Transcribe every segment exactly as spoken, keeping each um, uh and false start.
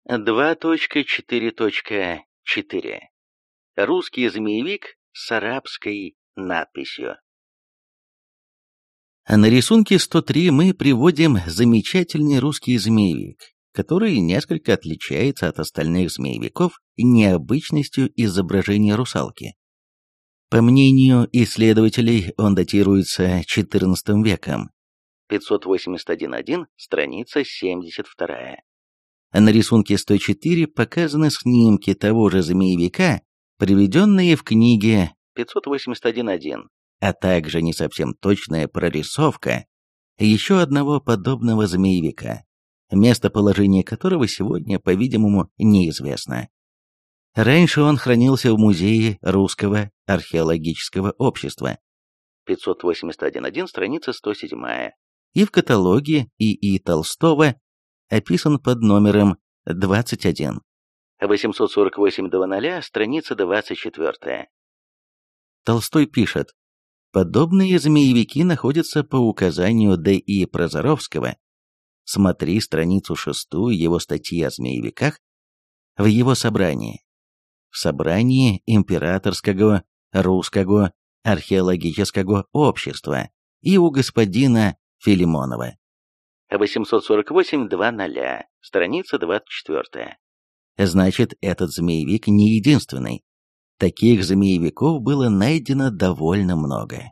два точка четыре точка четыре. Русский змеевик с арабской надписью. На рисунке сто три мы приводим замечательный русский змеевик, который несколько отличается от остальных змеевиков необычностью изображения русалки. По мнению исследователей, он датируется четырнадцатым веком. пятьсот восемьдесят один точка один, страница семьдесят два. На рисунке сто четыре показаны снимки того же змеевика, приведенные в книге пятьсот восемьдесят один точка один, а также не совсем точная прорисовка еще одного подобного змеевика, местоположение которого сегодня, по-видимому, неизвестно. Раньше он хранился в музее Русского археологического общества, пятьсот восемьдесят один точка один, страница сто семь, и в каталоге И И Толстого описан под номером двадцать один. восемьсот сорок восемь до ноля, страница двадцать четыре. Толстой пишет: подобные змеевики находятся по указанию Д И Прозоровского. Смотри страницу шестую его статьи о змеевиках в его собрании. В собрании Императорского русского археологического общества и у господина Филимонова. восемьсот сорок восемь до ноля, страница двадцать четыре. Значит, этот змеевик не единственный. Таких змеевиков было найдено довольно много.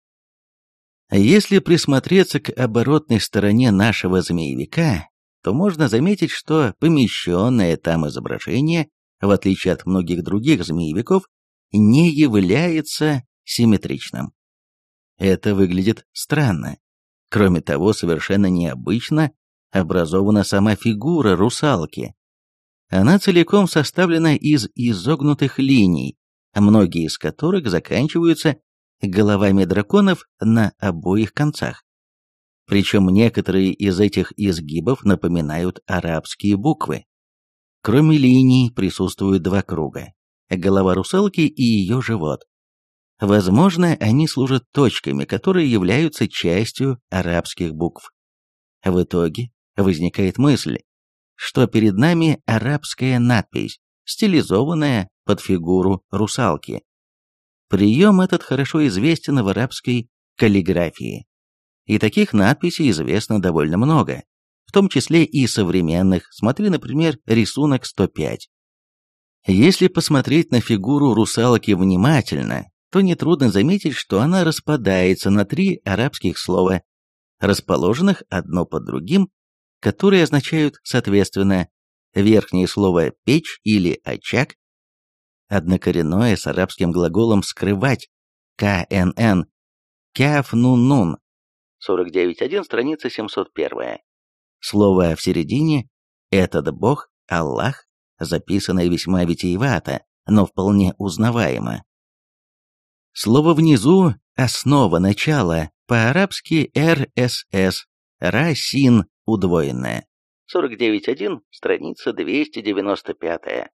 Если присмотреться к оборотной стороне нашего змеевика, то можно заметить, что помещенное там изображение, в отличие от многих других змеевиков, не является симметричным. Это выглядит странно. Кроме того, совершенно необычно образована сама фигура русалки. Она целиком составлена из изогнутых линий, многие из которых заканчиваются головами драконов на обоих концах. Причем некоторые из этих изгибов напоминают арабские буквы. Кроме линий присутствуют два круга – голова русалки и ее живот. Возможно, они служат точками, которые являются частью арабских букв. В итоге возникает мысль, что перед нами арабская надпись, стилизованная под фигуру русалки. Прием этот хорошо известен в арабской каллиграфии. И таких надписей известно довольно много, в том числе и современных, смотри, например, рисунок сто пять. Если посмотреть на фигуру русалки внимательно, то нетрудно заметить, что она распадается на три арабских слова, расположенных одно под другим, которые означают, соответственно, верхнее слово «печь» или «очаг», однокоренное с арабским глаголом «скрывать» «кнн», «кяф-нун-нун», сорок девять точка один, страница семьсот один. Слово в середине «этот Бог, Аллах», записанное весьма витиевато, но вполне узнаваемо. Слово внизу «основа», «начало», по-арабски «эр эс эс», «ра-син», удвоенное. сорок девять точка один, страница двести девяносто пять.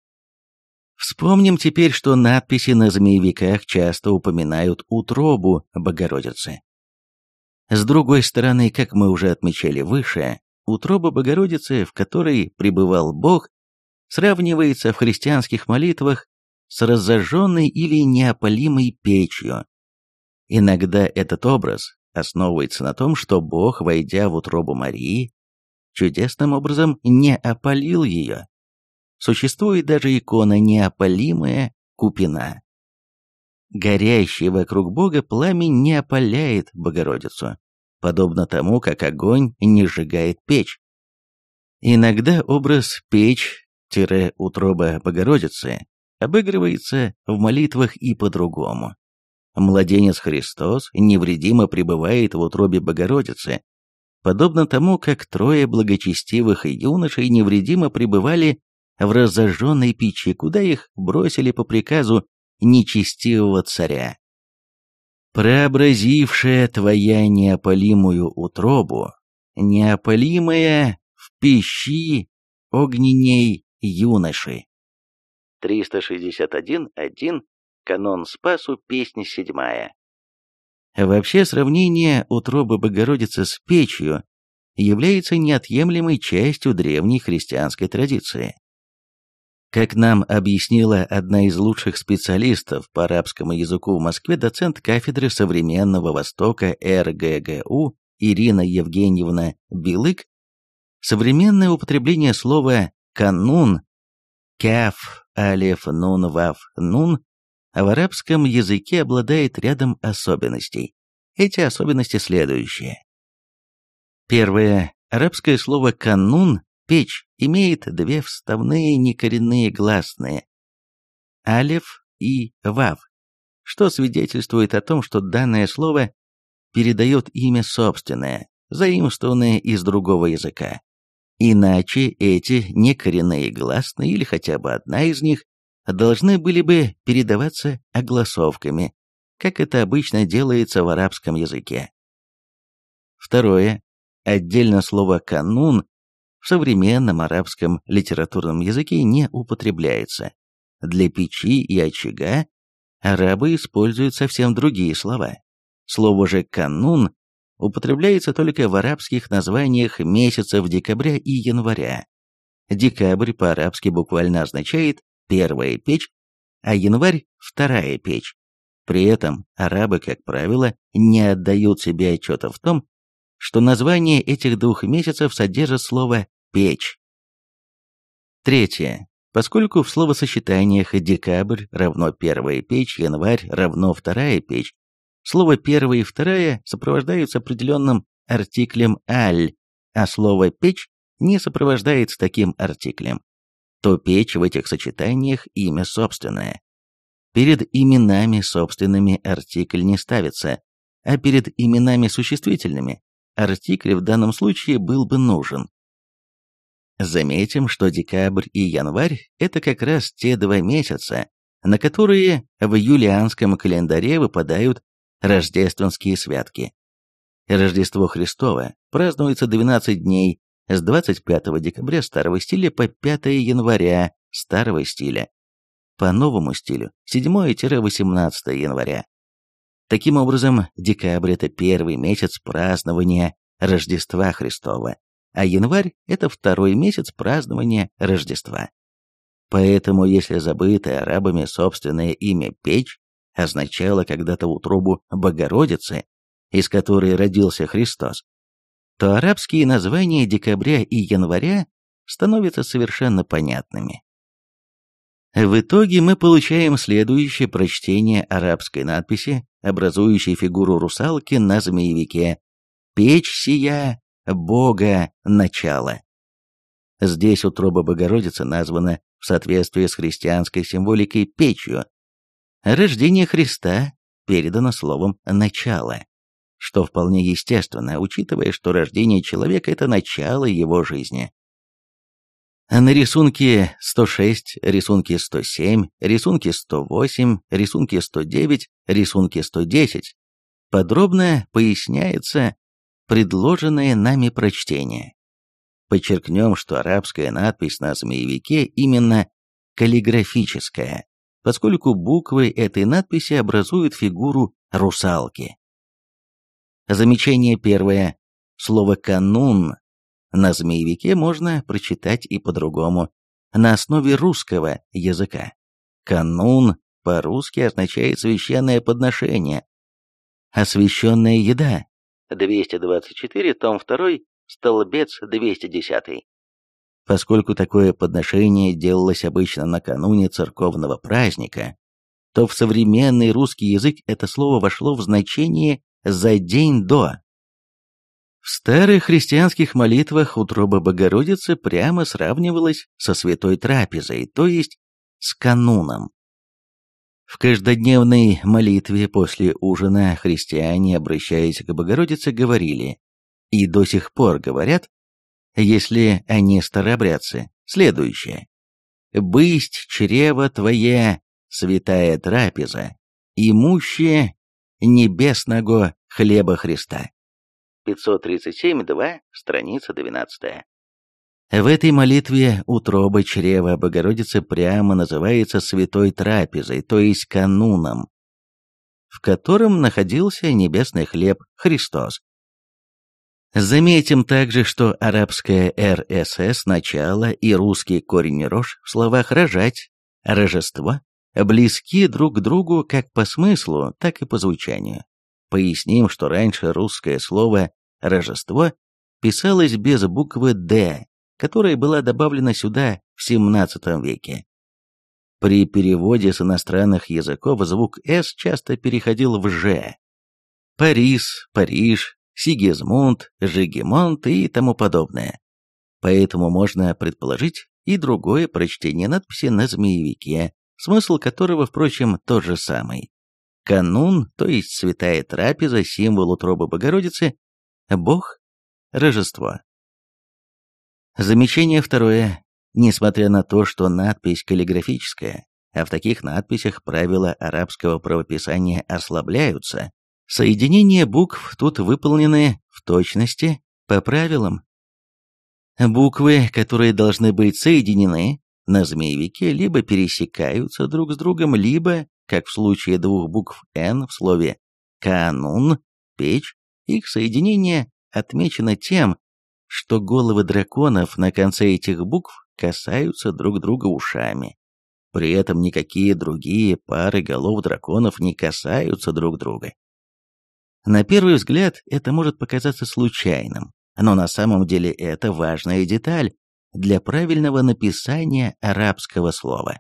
Вспомним теперь, что надписи на змеевиках часто упоминают утробу Богородицы. С другой стороны, как мы уже отмечали выше, утроба Богородицы, в которой пребывал Бог, сравнивается в христианских молитвах с разожженной или неопалимой печью. Иногда этот образ основывается на том, что Бог, войдя в утробу Марии, чудесным образом не опалил ее. Существует даже икона «Неопалимая Купина». Горящий вокруг Бога пламень не опаляет Богородицу, подобно тому, как огонь не сжигает печь. Иногда образ печь-утроба Богородицы обыгрывается в молитвах и по-другому. Младенец Христос невредимо пребывает в утробе Богородицы, подобно тому, как трое благочестивых юношей невредимо пребывали в разожженной печи, куда их бросили по приказу нечестивого царя. Прообразившая твоя неопалимую утробу, неопалимая в пищи огненней юноши. триста шестьдесят один точка один, канон Спасу, песня седьмая. Вообще, сравнение утробы Богородицы с печью является неотъемлемой частью древней христианской традиции. Как нам объяснила одна из лучших специалистов по арабскому языку в Москве, доцент кафедры современного Востока эр гэ гэ у Ирина Евгеньевна Билык, современное употребление слова «канун» каф, алеф, нун, вав, нун в арабском языке обладает рядом особенностей. Эти особенности следующие. Первое. Арабское слово «канун» – печь имеет две вставные некоренные гласные – алеф и вав, что свидетельствует о том, что данное слово передает имя собственное, заимствованное из другого языка. Иначе эти некоренные гласные, или хотя бы одна из них, должны были бы передаваться огласовками, как это обычно делается в арабском языке. Второе. Отдельно слово «канун» в современном арабском литературном языке не употребляется. Для печи и очага арабы используют совсем другие слова. Слово же «канун» употребляется только в арабских названиях месяцев декабря и января. Декабрь по-арабски буквально означает «первая печь», а январь – «вторая печь». При этом арабы, как правило, не отдают себе отчета в том, что название этих двух месяцев содержит слово «печь». Третье. Поскольку в словосочетаниях «декабрь» равно «первая печь», «январь» равно «вторая печь», слово «первая» и «вторая» сопровождаются определенным артиклем «аль», а слово «печь» не сопровождается таким артиклем, то печь в этих сочетаниях имя собственное. Перед именами собственными артикль не ставится, а перед именами существительными артикль в данном случае был бы нужен. Заметим, что декабрь и январь – это как раз те два месяца, на которые в юлианском календаре выпадают рождественские святки. Рождество Христово празднуется двенадцать дней с двадцать пятого декабря старого стиля по пятое января старого стиля, по новому стилю седьмое-восемнадцатое января. Таким образом, декабрь – это первый месяц празднования Рождества Христова, а январь – это второй месяц празднования Рождества. Поэтому, если забытое арабами собственное имя «печь» означало когда-то утробу Богородицы, из которой родился Христос, то арабские названия декабря и января становятся совершенно понятными. В итоге мы получаем следующее прочтение арабской надписи, образующей фигуру русалки на змеевике: «Печь сия, Бога начало». Здесь утроба Богородицы названа в соответствии с христианской символикой печью. Рождение Христа передано словом «начало», что вполне естественно, учитывая, что рождение человека – это начало его жизни. На рисунке сто шесть, рисунке сто семь, рисунке сто восемь, рисунке сто девять, рисунке сто десять подробно поясняется предложенное нами прочтение. Подчеркнем, что арабская надпись на змеевике именно каллиграфическая, поскольку буквы этой надписи образуют фигуру русалки. Замечание первое. Слово «канун» на змеевике можно прочитать и по-другому, на основе русского языка. Канун по-русски означает священное подношение, освященная еда. двести двадцать четыре, том два, столбец двести десять. Поскольку такое подношение делалось обычно накануне церковного праздника, то в современный русский язык это слово вошло в значение «за день до». В старых христианских молитвах утроба Богородицы прямо сравнивалась со святой трапезой, то есть с кануном. В каждодневной молитве после ужина христиане, обращаясь к Богородице, говорили, и до сих пор говорят, если они старообрядцы, следующее: «Бысть чрево твое, святая трапеза, имущее небесного хлеба Христа». пятьсот тридцать семь, два, страница двенадцатая. В этой молитве утроба чрева Богородицы прямо называется святой трапезой, то есть кануном, в котором находился небесный хлеб Христос. Заметим также, что арабское эр эс эс начало и русский корень рож в словах «рожать», «рожество» близки друг к другу как по смыслу, так и по звучанию. Поясним, что раньше русское слово «рожество» писалось без буквы «д», которая была добавлена сюда в семнадцатом веке. При переводе с иностранных языков звук «с» часто переходил в «ж». Парис, Париж, Сигизмунд, Жигемонт и тому подобное. Поэтому можно предположить и другое прочтение надписи на змеевике, смысл которого, впрочем, тот же самый. Канун, то есть святая трапеза, символ утробы Богородицы, Бог, Рождество. Замечание второе. Несмотря на то, что надпись каллиграфическая, а в таких надписях правила арабского правописания ослабляются, соединения букв тут выполнены в точности по правилам. Буквы, которые должны быть соединены на змеевике, либо пересекаются друг с другом, либо, как в случае двух букв «Н» в слове «канун», «печь», их соединение отмечено тем, что головы драконов на конце этих букв касаются друг друга ушами. При этом никакие другие пары голов драконов не касаются друг друга. На первый взгляд это может показаться случайным, но на самом деле это важная деталь для правильного написания арабского слова.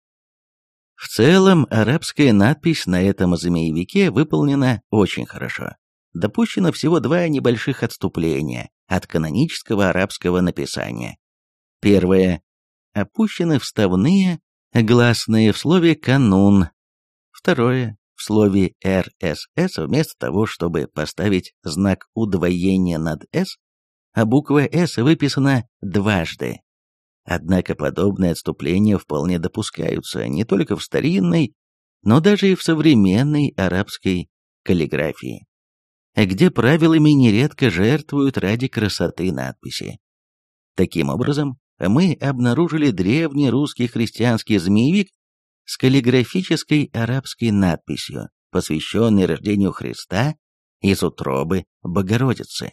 В целом, арабская надпись на этом змеевике выполнена очень хорошо. Допущено всего два небольших отступления от канонического арабского написания. Первое. Опущены вставные гласные в слове «канун». Второе. В слове эр эс эс вместо того, чтобы поставить знак удвоения над «с», а буква «с» выписана дважды. Однако подобные отступления вполне допускаются не только в старинной, но даже и в современной арабской каллиграфии, где правилами нередко жертвуют ради красоты надписи. Таким образом, мы обнаружили древний русский христианский змеевик с каллиграфической арабской надписью, посвященной рождению Христа из утробы Богородицы.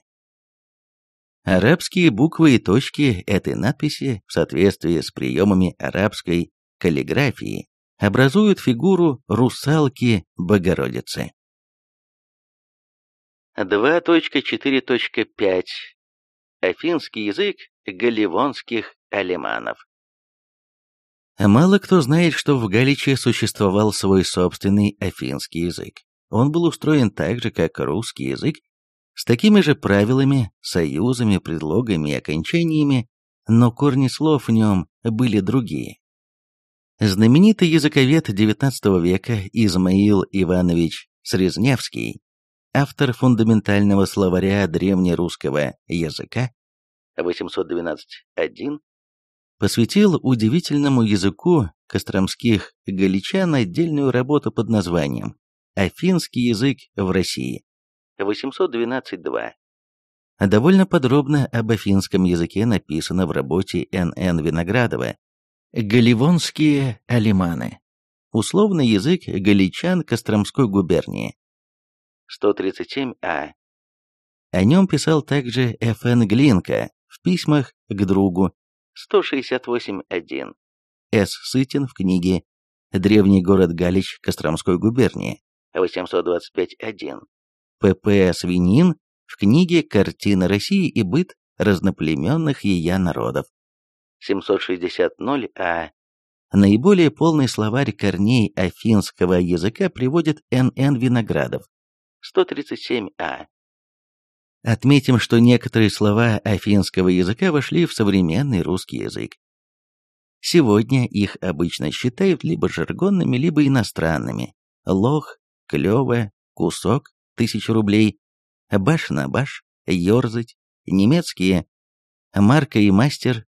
Арабские буквы и точки этой надписи в соответствии с приемами арабской каллиграфии образуют фигуру русалки Богородицы. два точка четыре точка пять. Афинский язык галивонских алеманов. Мало кто знает, что в Галиче существовал свой собственный афинский язык. Он был устроен так же, как русский язык, с такими же правилами, союзами, предлогами и окончаниями, но корни слов в нем были другие. Знаменитый языковед девятнадцатого века Измаил Иванович Срезневский, автор фундаментального словаря древнерусского языка восемьсот двенадцать один, посвятил удивительному языку костромских галичан отдельную работу под названием «Афинский язык в России» восемьсот двенадцать два. Довольно подробно об афинском языке написано в работе эн эн Виноградова «Галивонские алеманы. Условный язык галичан Костромской губернии». сто тридцать семь а. О нем писал также эф эн Глинка в письмах к другу, сто шестьдесят восемь один. С. Сытин в книге «Древний город Галич Костромской губернии», восемьсот двадцать пять один. пэ пэ Свинин в книге «Картина России и быт разноплеменных ея народов», семьсот шестьдесят ноль а. Наиболее полный словарь корней афинского языка приводит эн эн Виноградов, сто тридцать семь а. Отметим, что некоторые слова афинского языка вошли в современный русский язык. Сегодня их обычно считают либо жаргонными, либо иностранными. Лох, клёво, кусок, тысяча рублей, баш на баш, ёрзать, немецкие марка и мастер,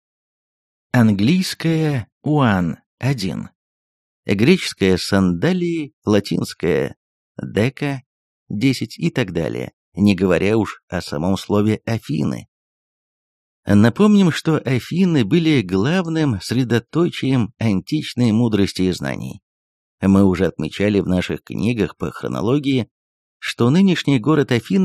английское уан, один, греческое сандалии, латинское дека, десять и так далее, не говоря уж о самом слове Афины. Напомним, что Афины были главным средоточием античной мудрости и знаний. Мы уже отмечали в наших книгах по хронологии, что нынешний город Афины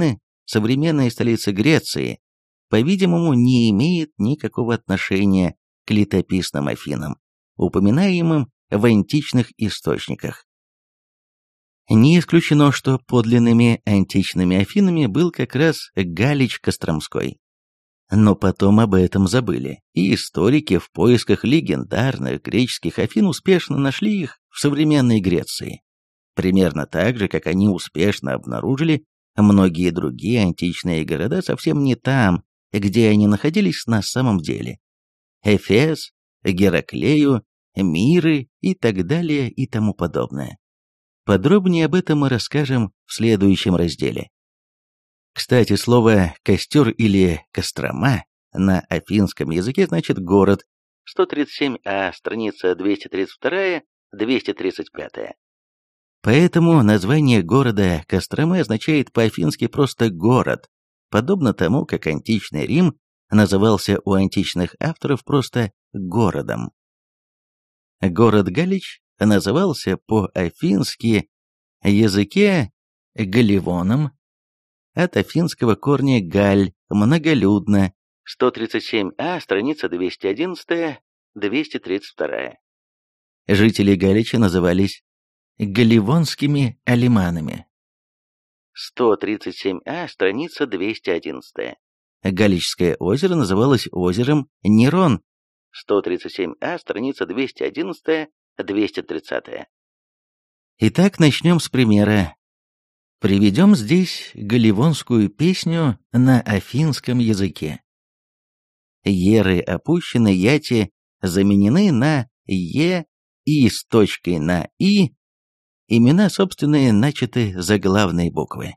современная столица Греции, по-видимому, не имеет никакого отношения к летописным Афинам, упоминаемым в античных источниках. Не исключено, что подлинными античными Афинами был как раз Галич Костромской. Но потом об этом забыли, и историки в поисках легендарных греческих Афин успешно нашли их в современной Греции. Примерно так же, как они успешно обнаружили многие другие античные города совсем не там, где они находились на самом деле. Эфес, Гераклею, Миры и так далее и тому подобное. Подробнее об этом мы расскажем в следующем разделе. Кстати, слово «костер» или «кострома» на афинском языке значит «город». сто тридцать семь а, страница двести тридцать два — двести тридцать пять. Поэтому название города Костромы означает по-афински просто «город», подобно тому, как античный Рим назывался у античных авторов просто «городом». Город Галич назывался по-афински языке Галливоном, от афинского корня «галь» — многолюдно. сто тридцать семь а, страница двести одиннадцать — двести тридцать два. Жители Галича назывались галливонскими алиманами. сто тридцать семь а, страница двести одиннадцать. Галичское озеро называлось озером Нерон. сто тридцать семь а, страница двести одиннадцать — двести тридцать. Итак, начнем с примера. Приведем здесь галливонскую песню на афинском языке. Еры опущены, яти заменены на е и с точкой на и, имена собственные начаты заглавной буквы.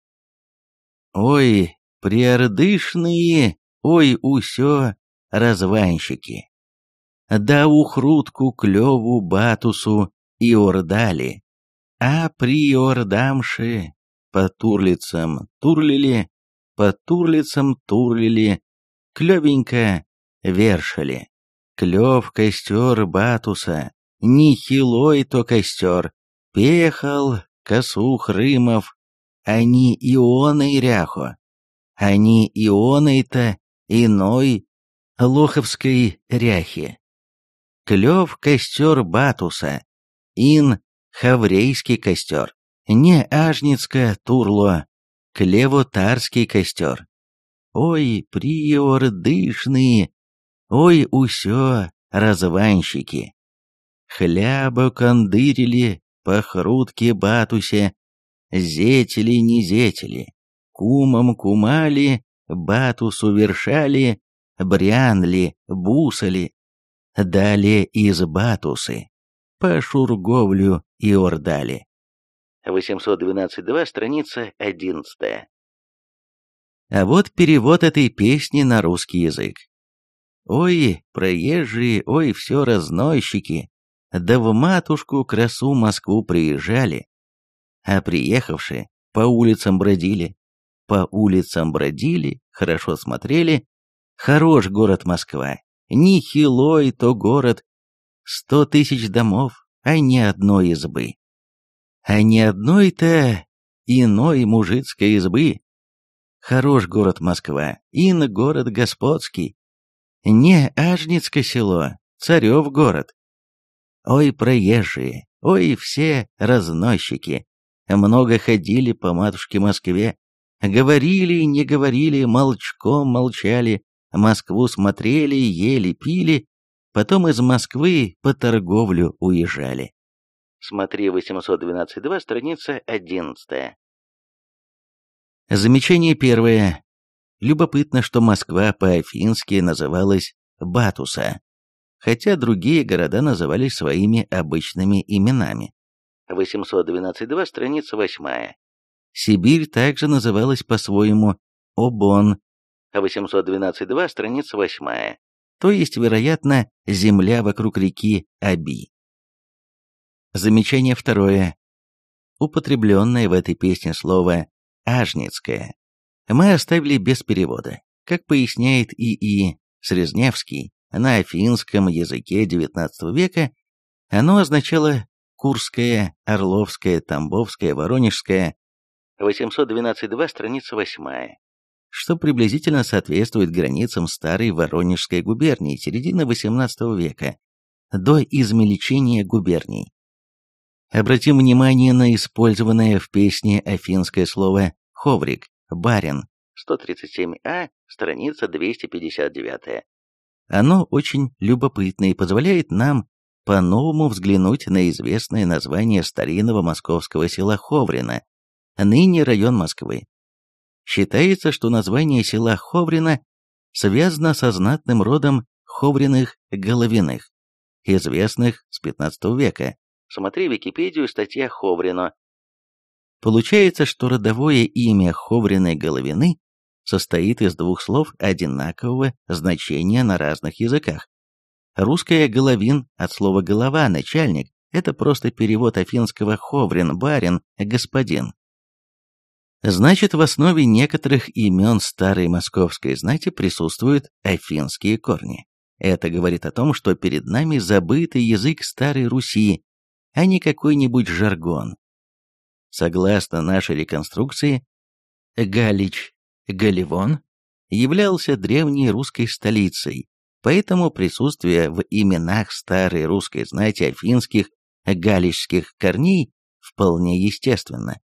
Ой, приордышные, ой, усё, разванщики. Да ухрутку клёву батусу и ордали, а приордамши по турлицам турлили, по турлицам турлили, клёвенько вершили. Клёв костер батуса, нехилой то костер, пехал косух Рымов, они ионой ряхо, они ионой-то иной лоховской ряхи. Клёв костер батуса, ин хаврейский костер, не ажницка турло, клевотарский костер. Ой, приордышные, ой, усё, разванщики. Хляба кондырили по хрутке батусе, зетели не зетели, кумом кумали, батусу вершали, брянли, бусали, далее из батусы, по шурговлю и ордали. восемьсот двенадцать два, страница одиннадцать. А вот перевод этой песни на русский язык. Ой, проезжие, ой, все разносчики, да в матушку красу Москву приезжали, а приехавшие по улицам бродили, по улицам бродили, хорошо смотрели, хорош город Москва, ни хилой то город, сто тысяч домов, а ни одной избы. А ни одной-то иной мужицкой избы. Хорош город Москва, ин город господский. Не Ажницкое село, царев город. Ой, проезжие, ой, все разносчики, много ходили по матушке Москве, говорили, не говорили, молчком молчали, Москву смотрели, ели, пили, потом из Москвы по торговлю уезжали. Смотри восемьсот двенадцать два, страница одиннадцать. Замечание первое. Любопытно, что Москва по-афински называлась Батуса, хотя другие города назывались своими обычными именами. восемьсот двенадцать два, страница восемь. Сибирь также называлась по-своему Обон, восемьсот двенадцать два, страница восемь. то есть, вероятно, земля вокруг реки Аби. Замечание второе. Употребленное в этой песне слово «ажницкое» мы оставили без перевода. Как поясняет И И Срезневский, на афинском языке девятнадцатого века оно означало Курское, Орловское, Тамбовское, Воронежское, восемьсот двенадцать два, страница восьмая. Что приблизительно соответствует границам старой Воронежской губернии середины восемнадцатого века, до измельчения губерний. Обратим внимание на использованное в песне афинское слово «ховрик», «барин». сто тридцать семь а, страница двести пятьдесят девять. Оно очень любопытно и позволяет нам по-новому взглянуть на известное название старинного московского села Ховрино, ныне район Москвы. Считается, что название села Ховрино связано со знатным родом Ховриных-Головиных, известных с пятнадцатого века. Смотри Википедию, статья Ховрино. Получается, что родовое имя Ховрины-Головины состоит из двух слов одинакового значения на разных языках. Русское «головин» от слова «голова», «начальник» — это просто перевод афинского «ховрин», «барин», «господин». Значит, в основе некоторых имен старой московской знати присутствуют афинские корни. Это говорит о том, что перед нами забытый язык Старой Руси, а не какой-нибудь жаргон. Согласно нашей реконструкции, Галич, Галивон являлся древней русской столицей, поэтому присутствие в именах старой русской знати афинских, галичских корней вполне естественно.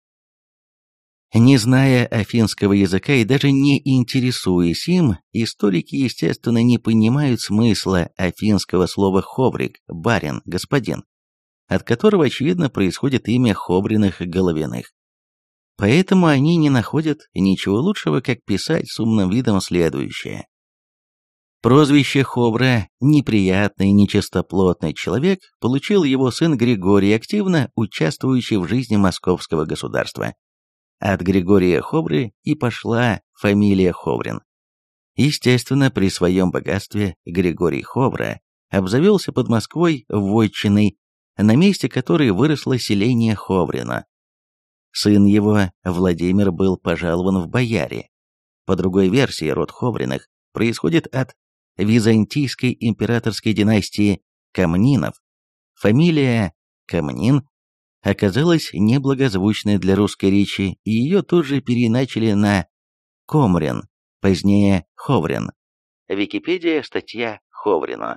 Не зная афинского языка и даже не интересуясь им, историки, естественно, не понимают смысла афинского слова «ховрик», «барин», «господин», от которого, очевидно, происходит имя Ховриных-Головиных. Поэтому они не находят ничего лучшего, как писать с умным видом следующее. Прозвище Ховра «неприятный, нечистоплотный человек» получил его сын Григорий, активно участвующий в жизни московского государства. От Григория Ховры и пошла фамилия Ховрин. Естественно, при своем богатстве Григорий Ховра обзавелся под Москвой вотчиной, на месте которой выросло селение Ховрино. Сын его, Владимир, был пожалован в бояре. По другой версии, род Ховриных происходит от византийской императорской династии Комнинов. Фамилия Комнин оказалась неблагозвучной для русской речи, и ее тут же переиначили на Комрин, позднее Ховрин. Википедия, статья Ховрино.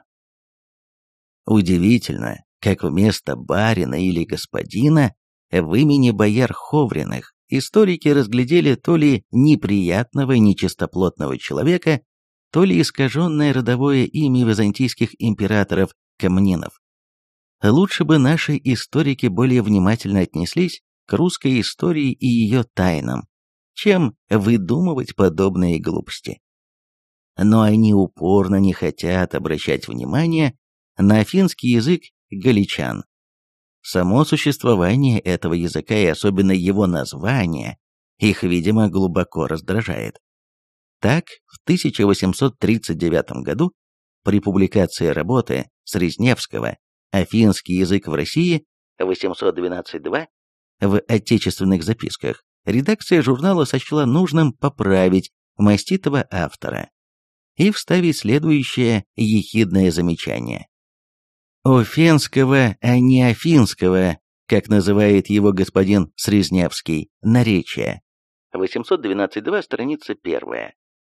Удивительно, как вместо барина или господина в имени бояр Ховриных историки разглядели то ли неприятного нечистоплотного человека, то ли искаженное родовое имя византийских императоров Комнинов. Лучше бы наши историки более внимательно отнеслись к русской истории и ее тайнам, чем выдумывать подобные глупости. Но они упорно не хотят обращать внимание на афинский язык галичан. Само существование этого языка и особенно его название их, видимо, глубоко раздражает. Так, в тысяча восемьсот тридцать девятом году при публикации работы Срезневского «Афинский язык в России» восемьсот двенадцать два в отечественных записках редакция журнала сочла нужным поправить маститого автора и вставить следующее ехидное замечание. Офенского, а не афинского, как называет его господин Срезневский, наречия. восемьсот двенадцать два, страница первая.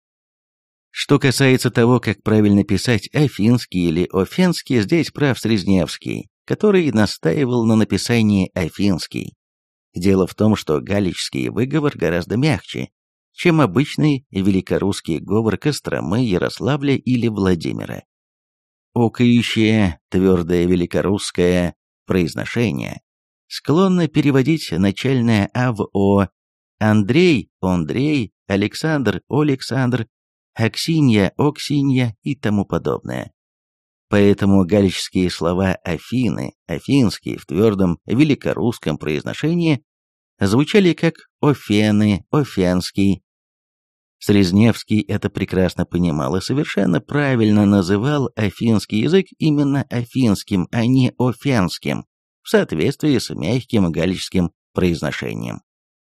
Что касается того, как правильно писать афинский или офенский, здесь прав Срезневский, который настаивал на написании афинский. Дело в том, что галичский выговор гораздо мягче, чем обычный великорусский говор Костромы, Ярославля или Владимира. Окающее, твердое великорусское произношение склонно переводить начальное «а» в «о», Андрей, Ондрей, Александр, Олександр, Аксинья, Оксинья и тому подобное. Поэтому галичские слова «Афины», «Афинские» в твердом великорусском произношении звучали как «Офены», «Офенский». Срезневский это прекрасно понимал и совершенно правильно называл афинский язык именно афинским, а не офенским, в соответствии с мягким галичским произношением.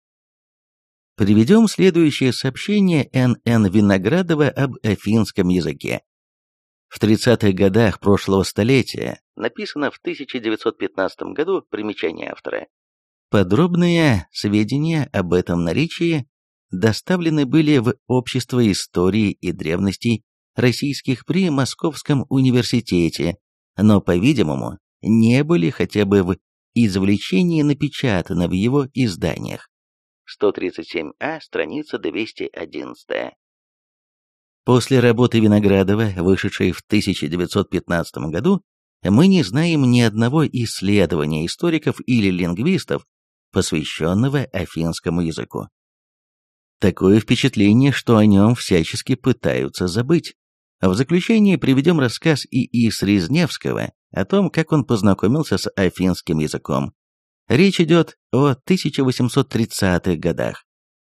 Приведем следующее сообщение Н Н Виноградова об афинском языке. В тридцатых годах прошлого столетия, Написано в тысяча девятьсот пятнадцатом году, примечание автора. Подробные сведения об этом наречии доставлены были в Общество истории и древностей российских при Московском университете, но, по-видимому, не были хотя бы в извлечении напечатаны в его изданиях. сто тридцать семь а, страница двести одиннадцать. После работы Виноградова, вышедшей в тысяча девятьсот пятнадцатом году, мы не знаем ни одного исследования историков или лингвистов, посвященного афинскому языку. Такое впечатление, что о нем всячески пытаются забыть. В заключение приведем рассказ И И Срезневского о том, как он познакомился с афинским языком. Речь идет о тысяча восемьсот тридцатых годах.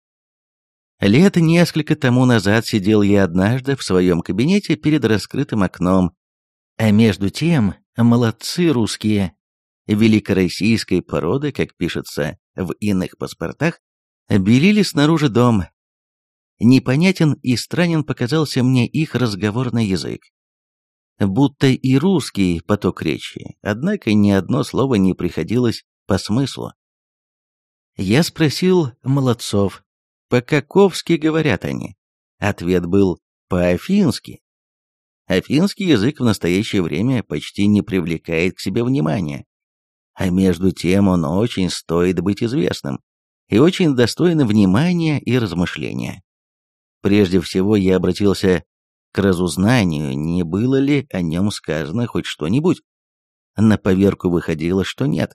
Лет несколько тому назад сидел я однажды в своем кабинете перед раскрытым окном, а между тем молодцы русские, великороссийской породы, как пишется в иных паспортах, белили снаружи дом. Непонятен и странен показался мне их разговорный язык. Будто и русский поток речи, однако ни одно слово не приходилось по смыслу. Я спросил молодцов, по-каковски говорят они. Ответ был по-афински. Афинский язык в настоящее время почти не привлекает к себе внимания, а между тем он очень стоит быть известным и очень достоин внимания и размышления. Прежде всего я обратился к разузнанию, не было ли о нем сказано хоть что-нибудь. На поверку выходило, что нет.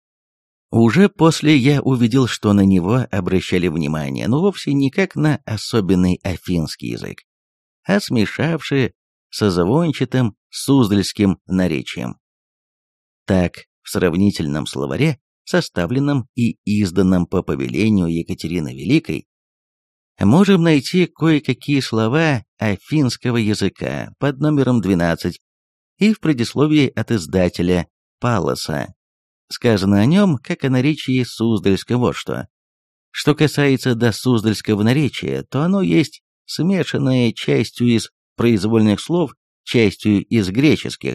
Уже после я увидел, что на него обращали внимание, но вовсе не как на особенный афинский язык, а смешавшие со звончатым суздальским наречием. Так, в сравнительном словаре, составленном и изданном по повелению Екатерины Великой, можем найти кое-какие слова афинского языка под номером двенадцать и в предисловии от издателя Палласа. Сказано о нем, как о наречии суздальском, вот что. Что касается до суздальского наречия, то оно есть смешанное частью из произвольных слов, частью из греческих.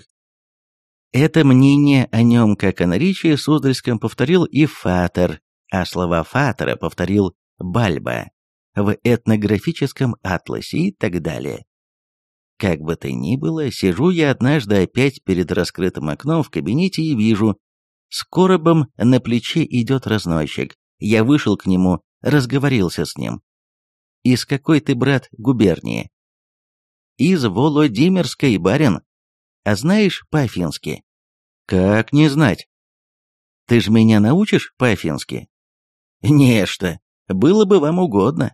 Это мнение о нем, как о наречии суздальском, повторил и Фатер, а слова Фатера повторил Бальба в этнографическом атласе и так далее. Как бы то ни было, сижу я однажды опять перед раскрытым окном в кабинете и вижу, с коробом на плече идет разносчик. Я вышел к нему, разговорился с ним. «Из какой ты, брат, губернии?» «Из Володимирской, барин. А знаешь по-афински?» «Как не знать?» «Ты ж меня научишь по-афински?» «Нечто. Было бы вам угодно».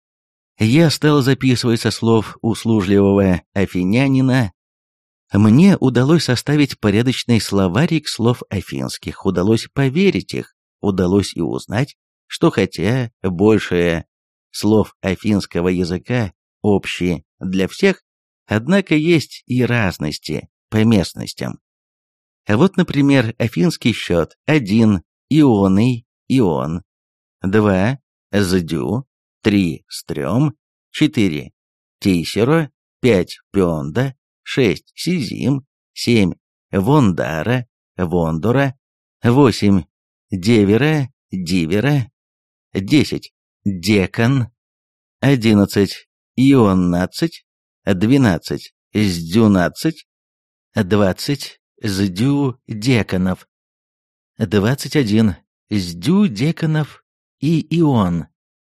Я стал записывать со слов услужливого афинянина. Мне удалось составить порядочный словарик слов афинских, удалось поверить их, удалось и узнать, что хотя большее слов афинского языка общие для всех, однако есть и разности по местностям. Вот, например, афинский счет один ионый ион, два сдю, три стрём, четыре тисеро, пять пёнда, шесть сизим, семь вондара, вондора, восемь девера, дивера, десять декан, одиннадцать ионнадцать, двенадцать сдюнадцать, двадцать сдю деканов, двадцать один сдю деканов и ион,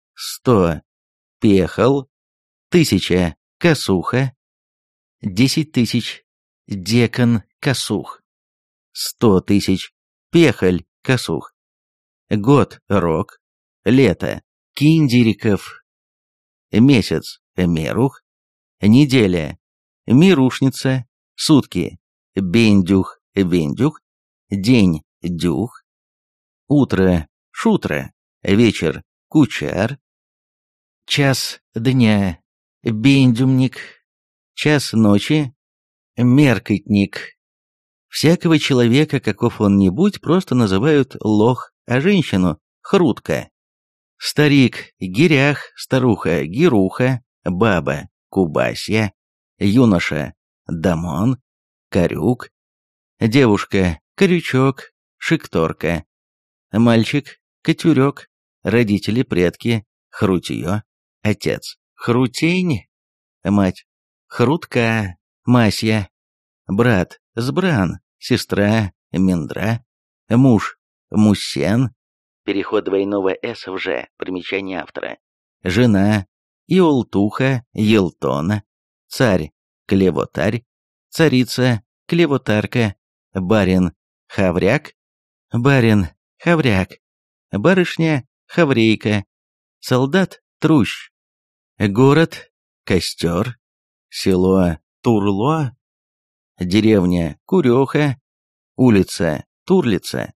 сто пехал, тысяча косуха, десять тысяч декан косух, сто тысяч пехаль косух, год рок, лето киндериков, месяц мерух, неделя мирушница, сутки бендюх вендюх, день дюх, утро шутра, вечер кучар, час дня бендюмник, час ночи меркотник. Всякого человека, каков он ни будь, просто называют лох, а женщину хрутка. Старик гирях, старуха гируха, баба кубасья, юноша дамон, корюк, девушка корючок, шикторка, мальчик Катюрек, родители, предки, хрутье, отец, хрутень, мать, хрутка, масья, брат, сбран, сестра, мендра, муж, муссен, переход двойного «с» в «ж», примечание автора, жена, иолтуха, елтона, царь, клевотарь, царица, клевотарка, барин, хавряк, барин, хавряк, барышня, хаврейка, солдат, трущ, город, костер, село, турло, деревня, куреха, улица, турлица,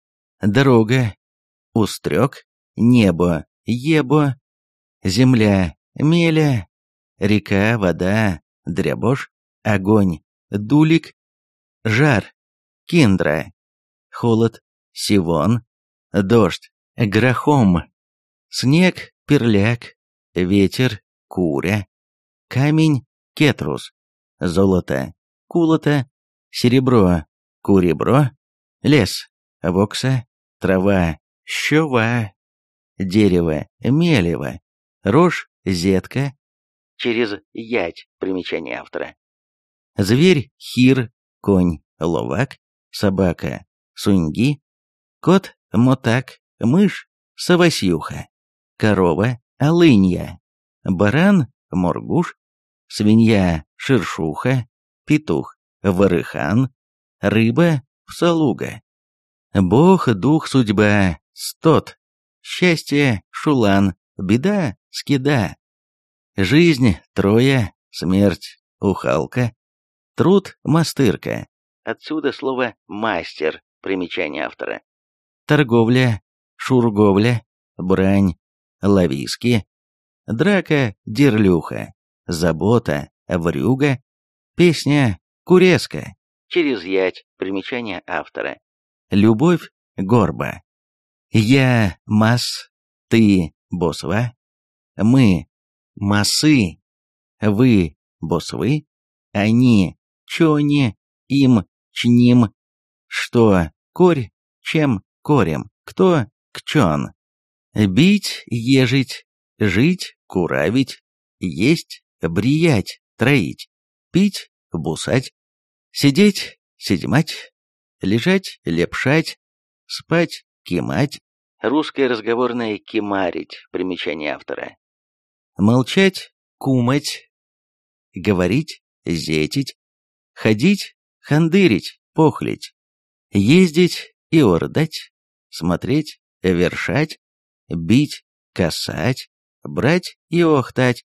дорога, устрек, небо, ебо, земля, меля, река, вода, дрябош, огонь, дулик, жар, киндра, холод, сивон, дождь, грохом, снег, перляк, ветер, куря, камень, кетрус, золото, кулота, серебро, куребро, лес, вокса, трава, щова, дерево, мелево, рожь, зетка, через ять, примечание автора, зверь, хир, конь, ловак, собака, суньги, кот, мотак, мышь, совасюха, корова, олынья, баран, моргуш, свинья, шершуха, петух, ворыхан, рыба, псалуга, бог, дух, судьба, стот, счастье, шулан, беда, скида, жизнь, троя, смерть, ухалка, труд, мастырка, отсюда слово «мастер», примечание автора, торговля, шурговля, брань, лависки, драка, дерлюха, забота, врюга, песня, куреска, через ять, примечание автора, любовь, горба. Я масс, ты босва, мы массы, вы босвы, они чони, им чним, что корь, чем корем, кто кчон. Бить, ежить, жить, куравить, есть, бриять, троить, пить, бусать, сидеть, седьмать, лежать, лепшать, спать, кимать, русское разговорное «кимарить», примечание автора, молчать, кумать, говорить, зетить, ходить, хандырить, похлить, ездить и ордать, смотреть, вершать, бить, касать, брать и охтать,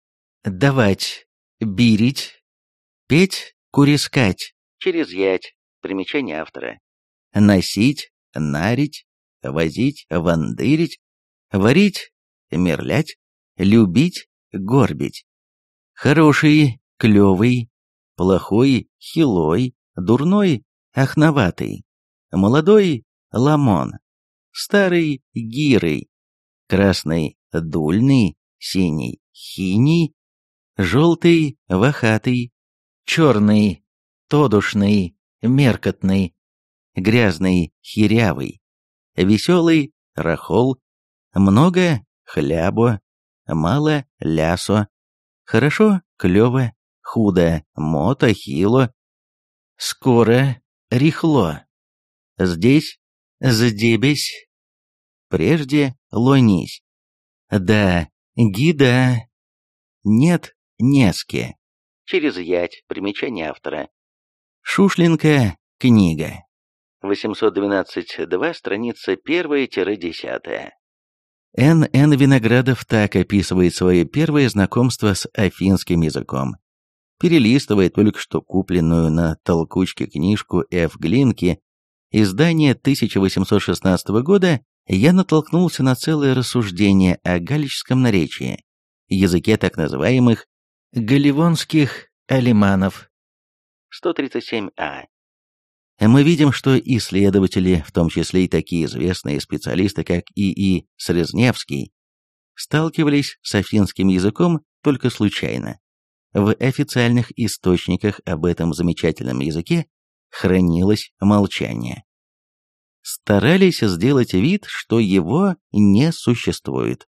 давать, бирить, петь, курискать, через ять, примечание автора, носить, нарить, возить, вандырить, варить, мерлять, любить, горбить, хороший, клевый, плохой, хилой, дурной, охноватый, молодой, ламон, старый, гирый, красный, дульный, синий, хиний, желтый, вахатый, черный, тодушный, меркотный, грязный, хирявый, веселый, рахол, много, хлябо, мало, лясо, хорошо, клево, худо, мото, хило, скоро, рихло, здесь, здебесь, прежде, лонись, да, гида, нет, неске, через ять, примечание автора, шушлинка, книга. восемьсот двенадцать два, страница первая-десятая. Н Н Виноградов так описывает свое первое знакомство с афинским языком. Перелистывая только что купленную на толкучке книжку Ф. Глинки, издание тысяча восемьсот шестнадцатого года, я натолкнулся на целое рассуждение о галлическом наречии, языке так называемых галлевонских алиманов. сто тридцать семь а. Мы видим, что исследователи, в том числе и такие известные специалисты, как И И Срезневский, сталкивались с афинским языком только случайно. В официальных источниках об этом замечательном языке хранилось молчание. старались сделать вид, что его не существует.